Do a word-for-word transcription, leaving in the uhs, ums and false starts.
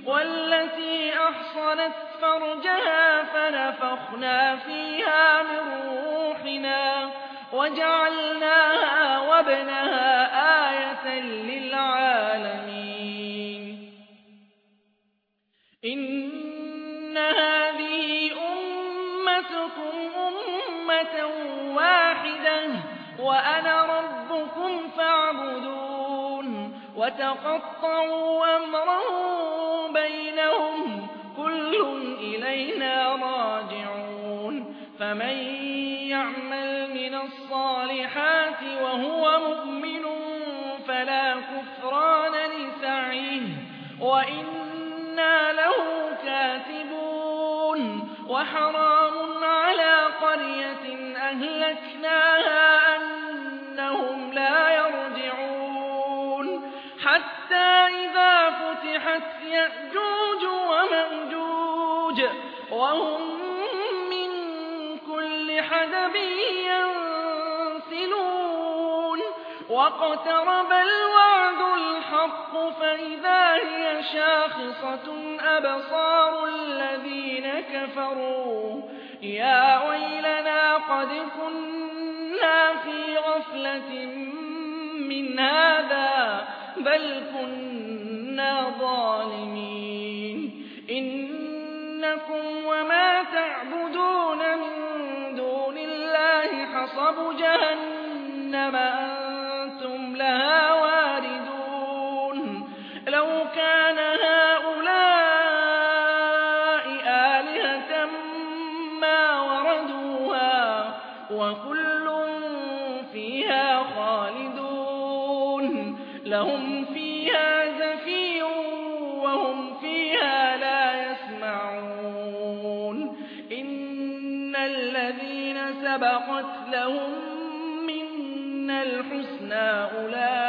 والتي أحصنت فرجها فنفخنا فيها من روحنا وجعلناها وابنها آية للعالمين. إن هذه أمتكم أمة واحدة وأنا ربكم فاعبدون. وتقطعوا أمرهم بينهم كل إلينا راجعون. فمن يعمل من الصالحات وهو مؤمن فلا كفران لسعيه وإنا له كاتبون. وحرام على قرية أهلكناها أنهم لا يرجعون حتى إذا فتحت يأجوج ومأجوج وهم من كل حدب ينسلون واقترب الوعد الحق فإذا هي شاخصة أبصار الذين كفروا يا ويلنا قد كنا في غفلة من هذا بل كنا ظالمين. إنكم وما تعبدون من دون الله حصب جهنم أنتم لها واردون. لو كان هؤلاء آلهة ما وردوها وكل فيها خالدون. لهم فيها زفير وهم فيها لا يسمعون. إن الذين سبقت لهم منا الحسنى أولئك